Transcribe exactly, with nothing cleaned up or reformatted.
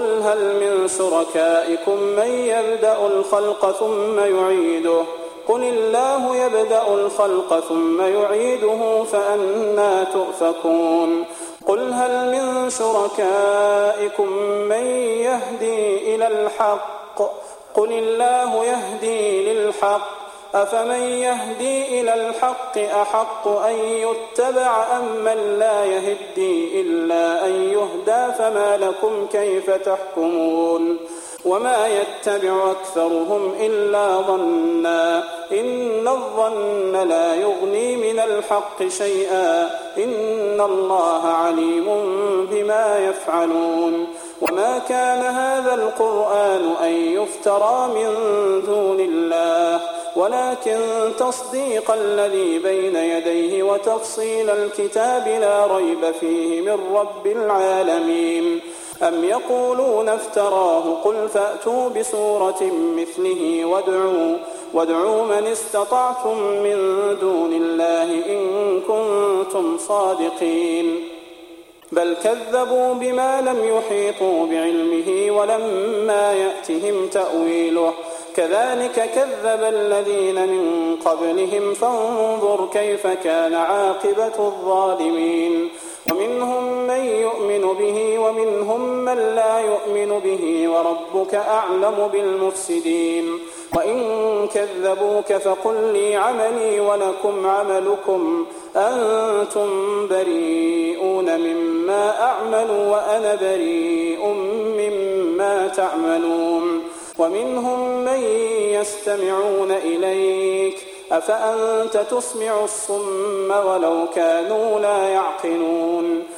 قل هل من شركائكم من يبدأ الخلق ثم يعيده قل الله يبدأ الخلق ثم يعيده فأنى تؤفكون قل هل من شركائكم من يهدي إلى الحق قل الله يهدي للحق أفمن يهدي إلى الحق أحق أن يتبع أم من لا يهدي إلا أن يهدى فما لكم كيف تحكمون وما يتبع أكثرهم إلا ظنا إن الظن لا يغني من الحق شيئا إن الله عليم بما يفعلون وما كان هذا القرآن أن يفترى من دون الله ولكن تصديق الذي بين يديه وتفصيل الكتاب لا ريب فيه من رب العالمين أم يقولون افتراه قل فأتوا بسورة مثله وادعوا, وادعوا من استطعتم من دون الله إن كنتم صادقين بل كذبوا بما لم يحيطوا بعلمه ولما يأتهم تأويله كذلك كذب الذين من قبلهم فانظر كيف كان عاقبة الظالمين ومنهم من يؤمن به ومنهم من لا يؤمن به وربك أعلم بالمفسدين وإن كذبوك فقل لي عملي ولكم عملكم أنتم بريئون مما أعمل وأنا بريء مما تعملون ومنهم من يستمعون إليك أفأنت تسمع الصم ولو كانوا لا يعقلون